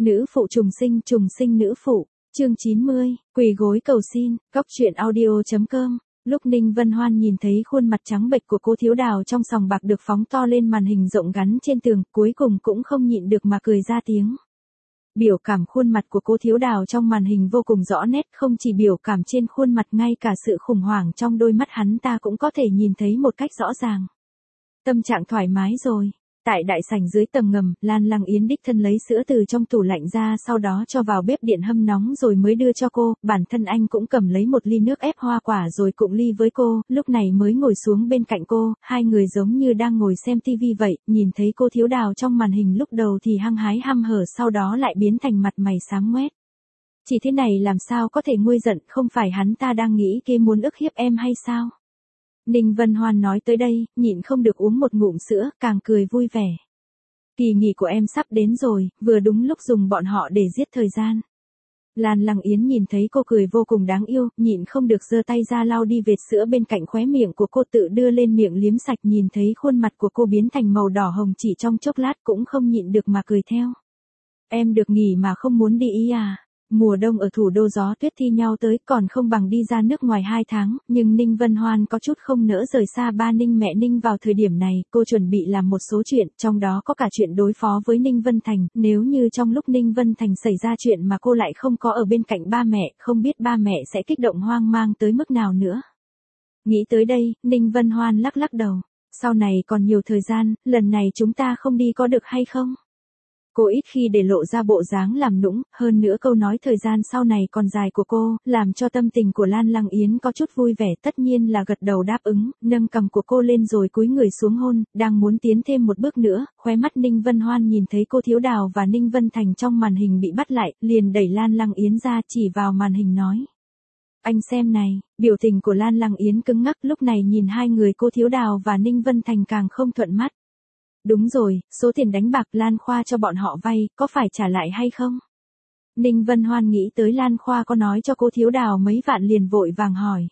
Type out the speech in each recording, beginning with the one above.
Nữ phụ trùng sinh nữ phụ, chương 90, quỳ gối cầu xin, góc truyện audio.com. Lúc Ninh Vân Hoan nhìn thấy khuôn mặt trắng bệch của cô thiếu đào trong sòng bạc được phóng to lên màn hình rộng gắn trên tường, cuối cùng cũng không nhịn được mà cười ra tiếng. Biểu cảm khuôn mặt của cô thiếu đào trong màn hình vô cùng rõ nét, không chỉ biểu cảm trên khuôn mặt, ngay cả sự khủng hoảng trong đôi mắt hắn ta cũng có thể nhìn thấy một cách rõ ràng. Tâm trạng thoải mái rồi. Tại đại sảnh dưới tầng ngầm, Lan Lăng Yến đích thân lấy sữa từ trong tủ lạnh ra, sau đó cho vào bếp điện hâm nóng rồi mới đưa cho cô, bản thân anh cũng cầm lấy một ly nước ép hoa quả rồi cụng ly với cô, lúc này mới ngồi xuống bên cạnh cô, hai người giống như đang ngồi xem tivi vậy, nhìn thấy cô thiếu đào trong màn hình lúc đầu thì hăng hái hăm hở, sau đó lại biến thành mặt mày xám ngoét. Chỉ thế này làm sao có thể nguôi giận, không phải hắn ta đang nghĩ kế muốn ức hiếp em hay sao? Ninh Vân Hoan nói tới đây, nhịn không được uống một ngụm sữa, càng cười vui vẻ. Kỳ nghỉ của em sắp đến rồi, vừa đúng lúc dùng bọn họ để giết thời gian. Lan Lăng Yến nhìn thấy cô cười vô cùng đáng yêu, nhịn không được giơ tay ra lau đi vệt sữa bên cạnh khóe miệng của cô, tự đưa lên miệng liếm sạch, nhìn thấy khuôn mặt của cô biến thành màu đỏ hồng chỉ trong chốc lát cũng không nhịn được mà cười theo. Em được nghỉ mà không muốn đi ý à? Mùa đông ở thủ đô gió tuyết thi nhau tới, còn không bằng đi ra nước ngoài 2 tháng, nhưng Ninh Vân Hoan có chút không nỡ rời xa ba Ninh mẹ Ninh vào thời điểm này, cô chuẩn bị làm một số chuyện, trong đó có cả chuyện đối phó với Ninh Vân Thành, nếu như trong lúc Ninh Vân Thành xảy ra chuyện mà cô lại không có ở bên cạnh ba mẹ, không biết ba mẹ sẽ kích động hoang mang tới mức nào nữa. Nghĩ tới đây, Ninh Vân Hoan lắc lắc đầu, sau này còn nhiều thời gian, lần này chúng ta không đi có được hay không? Cô ít khi để lộ ra bộ dáng làm nũng, hơn nữa câu nói thời gian sau này còn dài của cô, làm cho tâm tình của Lan Lăng Yến có chút vui vẻ, tất nhiên là gật đầu đáp ứng, nâng cằm của cô lên rồi cúi người xuống hôn, đang muốn tiến thêm một bước nữa, khóe mắt Ninh Vân Hoan nhìn thấy cô thiếu đào và Ninh Vân Thành trong màn hình bị bắt lại, liền đẩy Lan Lăng Yến ra, chỉ vào màn hình nói. Anh xem này, biểu tình của Lan Lăng Yến cứng ngắc, lúc này nhìn hai người cô thiếu đào và Ninh Vân Thành càng không thuận mắt. Đúng rồi, số tiền đánh bạc Lan Khoa cho bọn họ vay, có phải trả lại hay không? Ninh Vân Hoan nghĩ tới Lan Khoa có nói cho cô thiếu đào mấy vạn liền vội vàng hỏi.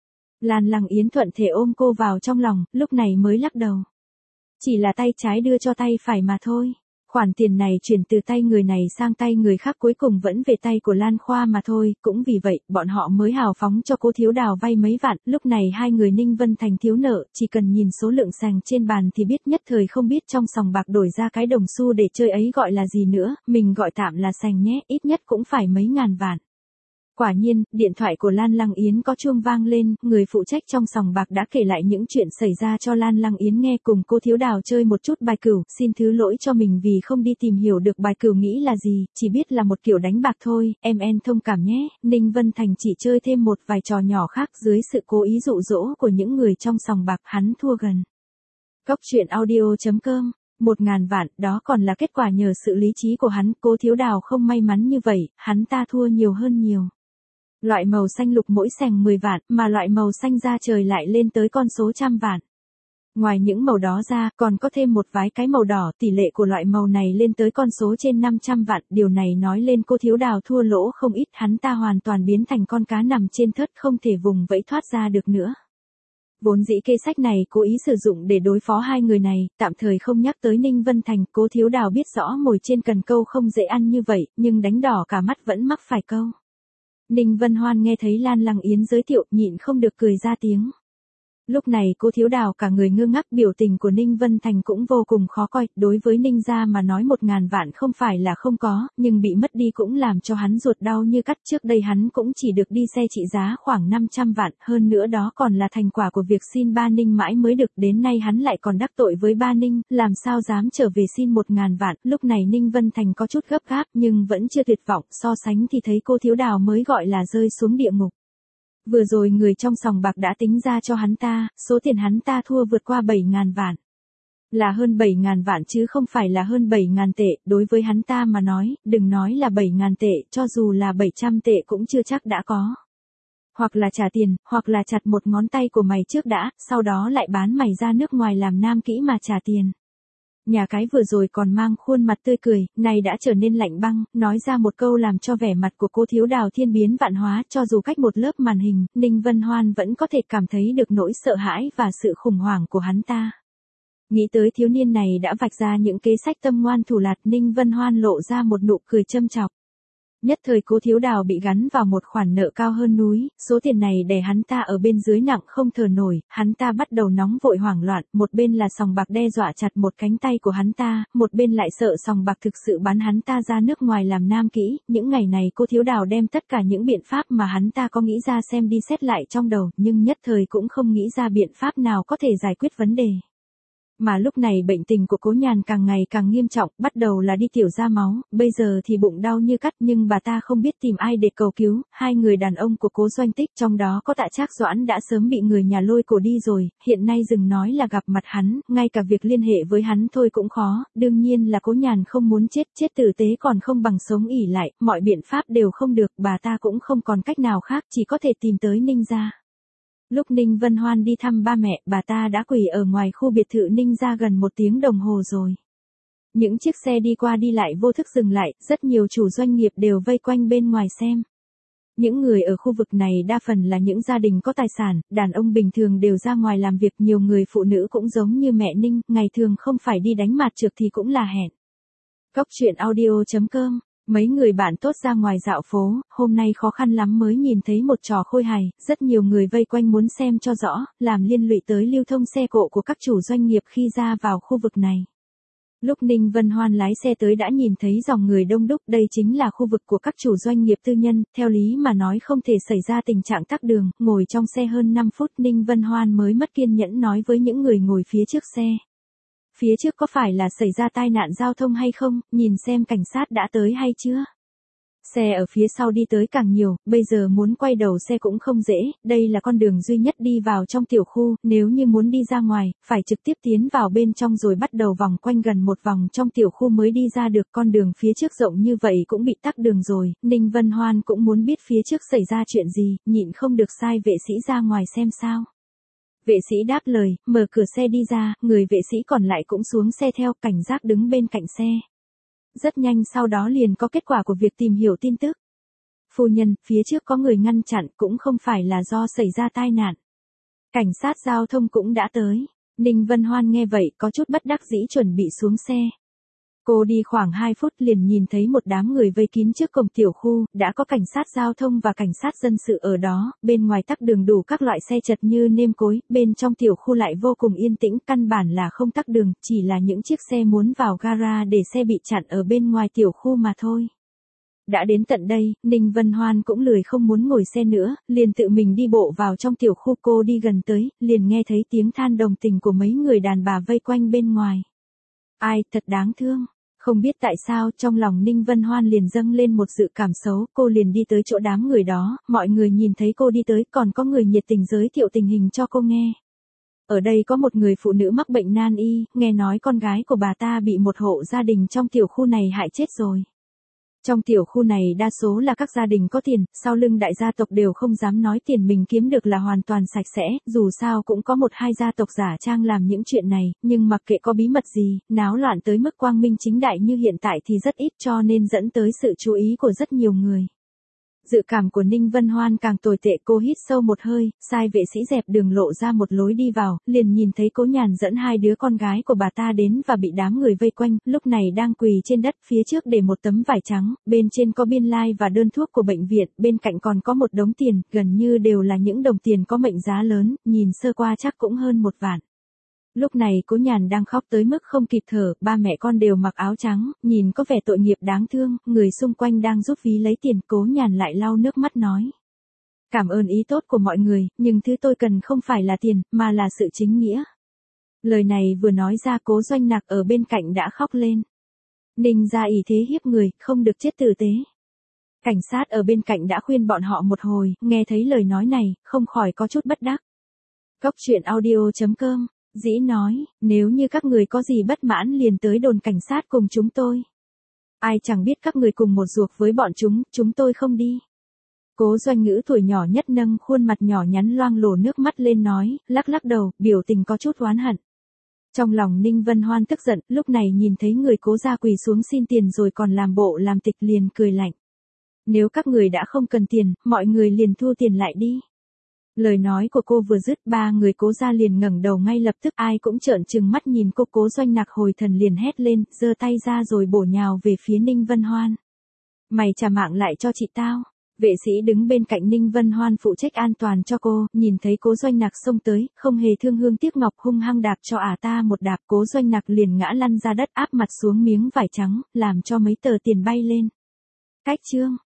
Lan Lăng Yến thuận thể ôm cô vào trong lòng, lúc này mới lắc đầu. Chỉ là tay trái đưa cho tay phải mà thôi. Khoản tiền này chuyển từ tay người này sang tay người khác cuối cùng vẫn về tay của Lan Khoa mà thôi, cũng vì vậy, bọn họ mới hào phóng cho cô thiếu đào vay mấy vạn, lúc này hai người Ninh Vân Thành thiếu nợ, chỉ cần nhìn số lượng sành trên bàn thì biết, nhất thời không biết trong sòng bạc đổi ra cái đồng xu để chơi ấy gọi là gì nữa, mình gọi tạm là sành nhé, ít nhất cũng phải mấy ngàn vạn. Quả nhiên, điện thoại của Lan Lăng Yến có chuông vang lên, người phụ trách trong sòng bạc đã kể lại những chuyện xảy ra cho Lan Lăng Yến nghe, cùng cô thiếu đào chơi một chút bài cửu, xin thứ lỗi cho mình vì không đi tìm hiểu được bài cửu nghĩ là gì, chỉ biết là một kiểu đánh bạc thôi, em thông cảm nhé. Ninh Vân Thành chỉ chơi thêm một vài trò nhỏ khác, dưới sự cố ý dụ dỗ của những người trong sòng bạc, hắn thua gần. Góc truyện audio.com. 1.000 vạn, đó còn là kết quả nhờ sự lý trí của hắn, cô thiếu đào không may mắn như vậy, hắn ta thua nhiều hơn nhiều. Loại màu xanh lục mỗi sành 10 vạn, mà loại màu xanh da trời lại lên tới con số trăm vạn. Ngoài những màu đó ra, còn có thêm một vài cái màu đỏ, tỷ lệ của loại màu này lên tới con số trên 500 vạn, điều này nói lên cô thiếu đào thua lỗ không ít, hắn ta hoàn toàn biến thành con cá nằm trên thớt, không thể vùng vẫy thoát ra được nữa. Vốn dĩ kế sách này cố ý sử dụng để đối phó hai người này, tạm thời không nhắc tới Ninh Vân Thành, cô thiếu đào biết rõ mồi trên cần câu không dễ ăn như vậy, nhưng đánh đỏ cả mắt vẫn mắc phải câu. Ninh Vân Hoan nghe thấy Lan Lăng Yến giới thiệu, nhịn không được cười ra tiếng. Lúc này cô thiếu đào cả người ngơ ngác, biểu tình của Ninh Vân Thành cũng vô cùng khó coi, đối với Ninh gia mà nói 1.000 vạn không phải là không có, nhưng bị mất đi cũng làm cho hắn ruột đau như cắt, trước đây hắn cũng chỉ được đi xe trị giá khoảng 500 vạn, hơn nữa đó còn là thành quả của việc xin ba Ninh mãi mới được, đến nay hắn lại còn đắc tội với ba Ninh, làm sao dám trở về xin 1.000 vạn, lúc này Ninh Vân Thành có chút gấp gáp nhưng vẫn chưa tuyệt vọng, so sánh thì thấy cô thiếu đào mới gọi là rơi xuống địa ngục. Vừa rồi người trong sòng bạc đã tính ra cho hắn ta, số tiền hắn ta thua vượt qua 7.000 vạn. Là hơn 7.000 vạn chứ không phải là hơn 7.000 tệ, đối với hắn ta mà nói, đừng nói là 7.000 tệ, cho dù là 700 tệ cũng chưa chắc đã có. Hoặc là trả tiền, hoặc là chặt một ngón tay của mày trước đã, sau đó lại bán mày ra nước ngoài làm nam kỹ mà trả tiền. Nhà cái vừa rồi còn mang khuôn mặt tươi cười, này đã trở nên lạnh băng, nói ra một câu làm cho vẻ mặt của cô thiếu đào thiên biến vạn hóa, cho dù cách một lớp màn hình, Ninh Vân Hoan vẫn có thể cảm thấy được nỗi sợ hãi và sự khủng hoảng của hắn ta. Nghĩ tới thiếu niên này đã vạch ra những kế sách tâm ngoan thủ lạt, Ninh Vân Hoan lộ ra một nụ cười châm chọc. Nhất thời Cố Thiếu Đào bị gắn vào một khoản nợ cao hơn núi, số tiền này đè hắn ta ở bên dưới nặng không thở nổi, hắn ta bắt đầu nóng vội hoảng loạn, một bên là sòng bạc đe dọa chặt một cánh tay của hắn ta, một bên lại sợ sòng bạc thực sự bán hắn ta ra nước ngoài làm nam kỹ. Những ngày này Cố Thiếu Đào đem tất cả những biện pháp mà hắn ta có nghĩ ra xem đi xét lại trong đầu, nhưng nhất thời cũng không nghĩ ra biện pháp nào có thể giải quyết vấn đề. Mà lúc này bệnh tình của Cố Nhàn càng ngày càng nghiêm trọng, bắt đầu là đi tiểu ra máu, bây giờ thì bụng đau như cắt, nhưng bà ta không biết tìm ai để cầu cứu. Hai người đàn ông của Cố Doanh Tích, trong đó có Tạ Trác Doãn đã sớm bị người nhà lôi cổ đi rồi, hiện nay dừng nói là gặp mặt hắn, ngay cả việc liên hệ với hắn thôi cũng khó, đương nhiên là Cố Nhàn không muốn chết, chết tử tế còn không bằng sống ỉ lại, mọi biện pháp đều không được, bà ta cũng không còn cách nào khác, chỉ có thể tìm tới Ninh gia. Lúc Ninh Vân Hoan đi thăm ba mẹ, bà ta đã quỳ ở ngoài khu biệt thự Ninh gia gần 1 tiếng đồng hồ rồi. Những chiếc xe đi qua đi lại vô thức dừng lại, rất nhiều chủ doanh nghiệp đều vây quanh bên ngoài xem. Những người ở khu vực này đa phần là những gia đình có tài sản, đàn ông bình thường đều ra ngoài làm việc, nhiều người phụ nữ cũng giống như mẹ Ninh, ngày thường không phải đi đánh mạt trược thì cũng là hẹn. Cóc truyện audio.com. Mấy người bạn tốt ra ngoài dạo phố, hôm nay khó khăn lắm mới nhìn thấy một trò khôi hài, rất nhiều người vây quanh muốn xem cho rõ, làm liên lụy tới lưu thông xe cộ của các chủ doanh nghiệp khi ra vào khu vực này. Lúc Ninh Vân Hoan lái xe tới đã nhìn thấy dòng người đông đúc, đây chính là khu vực của các chủ doanh nghiệp tư nhân, theo lý mà nói không thể xảy ra tình trạng tắc đường, ngồi trong xe hơn 5 phút Ninh Vân Hoan mới mất kiên nhẫn nói với những người ngồi phía trước xe. Phía trước có phải là xảy ra tai nạn giao thông hay không, nhìn xem cảnh sát đã tới hay chưa? Xe ở phía sau đi tới càng nhiều, bây giờ muốn quay đầu xe cũng không dễ, đây là con đường duy nhất đi vào trong tiểu khu, nếu như muốn đi ra ngoài, phải trực tiếp tiến vào bên trong rồi bắt đầu vòng quanh gần một vòng trong tiểu khu mới đi ra được, con đường phía trước rộng như vậy cũng bị tắc đường rồi, Ninh Vân Hoan cũng muốn biết phía trước xảy ra chuyện gì, nhịn không được sai vệ sĩ ra ngoài xem sao. Vệ sĩ đáp lời, mở cửa xe đi ra, người vệ sĩ còn lại cũng xuống xe theo, cảnh giác đứng bên cạnh xe. Rất nhanh sau đó liền có kết quả của việc tìm hiểu tin tức. Phu nhân, phía trước có người ngăn chặn, cũng không phải là do xảy ra tai nạn. Cảnh sát giao thông cũng đã tới. Ninh Vân Hoan nghe vậy có chút bất đắc dĩ chuẩn bị xuống xe. Cô đi khoảng 2 phút liền nhìn thấy một đám người vây kín trước cổng tiểu khu, đã có cảnh sát giao thông và cảnh sát dân sự ở đó, bên ngoài tắc đường đủ các loại xe chật như nêm cối, bên trong tiểu khu lại vô cùng yên tĩnh, căn bản là không tắc đường, chỉ là những chiếc xe muốn vào gara để xe bị chặn ở bên ngoài tiểu khu mà thôi. Đã đến tận đây, Ninh Vân Hoan cũng lười không muốn ngồi xe nữa, liền tự mình đi bộ vào trong tiểu khu. Cô đi gần tới, liền nghe thấy tiếng than đồng tình của mấy người đàn bà vây quanh bên ngoài. Ai, thật đáng thương. Không biết tại sao trong lòng Ninh Vân Hoan liền dâng lên một dự cảm xấu, cô liền đi tới chỗ đám người đó, mọi người nhìn thấy cô đi tới còn có người nhiệt tình giới thiệu tình hình cho cô nghe. Ở đây có một người phụ nữ mắc bệnh nan y, nghe nói con gái của bà ta bị một hộ gia đình trong tiểu khu này hại chết rồi. Trong tiểu khu này đa số là các gia đình có tiền, sau lưng đại gia tộc đều không dám nói tiền mình kiếm được là hoàn toàn sạch sẽ, dù sao cũng có 1-2 gia tộc giả trang làm những chuyện này, nhưng mặc kệ có bí mật gì, náo loạn tới mức quang minh chính đại như hiện tại thì rất ít, cho nên dẫn tới sự chú ý của rất nhiều người. Dự cảm của Ninh Vân Hoan càng tồi tệ, cô hít sâu một hơi, sai vệ sĩ dẹp đường lộ ra một lối đi vào, liền nhìn thấy Cố Nhàn dẫn 2 đứa con gái của bà ta đến và bị đám người vây quanh, lúc này đang quỳ trên đất, phía trước để một tấm vải trắng, bên trên có biên lai và đơn thuốc của bệnh viện, bên cạnh còn có một đống tiền, gần như đều là những đồng tiền có mệnh giá lớn, nhìn sơ qua chắc cũng hơn 1 vạn. Lúc này Cố Nhàn đang khóc tới mức không kịp thở, ba mẹ con đều mặc áo trắng, nhìn có vẻ tội nghiệp đáng thương, người xung quanh đang giúp ví lấy tiền, Cố Nhàn lại lau nước mắt nói. Cảm ơn ý tốt của mọi người, nhưng thứ tôi cần không phải là tiền, mà là sự chính nghĩa. Lời này vừa nói ra Cố Doanh Nặc ở bên cạnh đã khóc lên. Ninh gia ỷ thế hiếp người, không được chết tử tế. Cảnh sát ở bên cạnh đã khuyên bọn họ một hồi, nghe thấy lời nói này, không khỏi có chút bất đắc. Cóc truyện audio.com. Dĩ nói, nếu như các người có gì bất mãn liền tới đồn cảnh sát cùng chúng tôi. Ai chẳng biết các người cùng một ruột với bọn chúng tôi không đi. Cố Doanh Ngữ tuổi nhỏ nhất nâng khuôn mặt nhỏ nhắn loang lổ nước mắt lên nói, lắc lắc đầu, biểu tình có chút oán hận. Trong lòng Ninh Vân Hoan tức giận, lúc này nhìn thấy người Cố gia quỳ xuống xin tiền rồi còn làm bộ làm tịch liền cười lạnh. Nếu các người đã không cần tiền, mọi người liền thu tiền lại đi. Lời nói của cô vừa dứt, ba người Cố gia liền ngẩng đầu ngay lập tức, ai cũng trợn trừng mắt nhìn cô. Cố Doanh Nặc hồi thần liền hét lên, giơ tay ra rồi bổ nhào về phía Ninh Vân Hoan. Mày trả mạng lại cho chị tao. Vệ sĩ đứng bên cạnh Ninh Vân Hoan phụ trách an toàn cho cô, nhìn thấy Cố Doanh Nặc xông tới, không hề thương hương tiếc ngọc hung hăng đạp cho ta một đạp. Cố Doanh Nặc liền ngã lăn ra đất, áp mặt xuống miếng vải trắng, làm cho mấy tờ tiền bay lên. Cách chương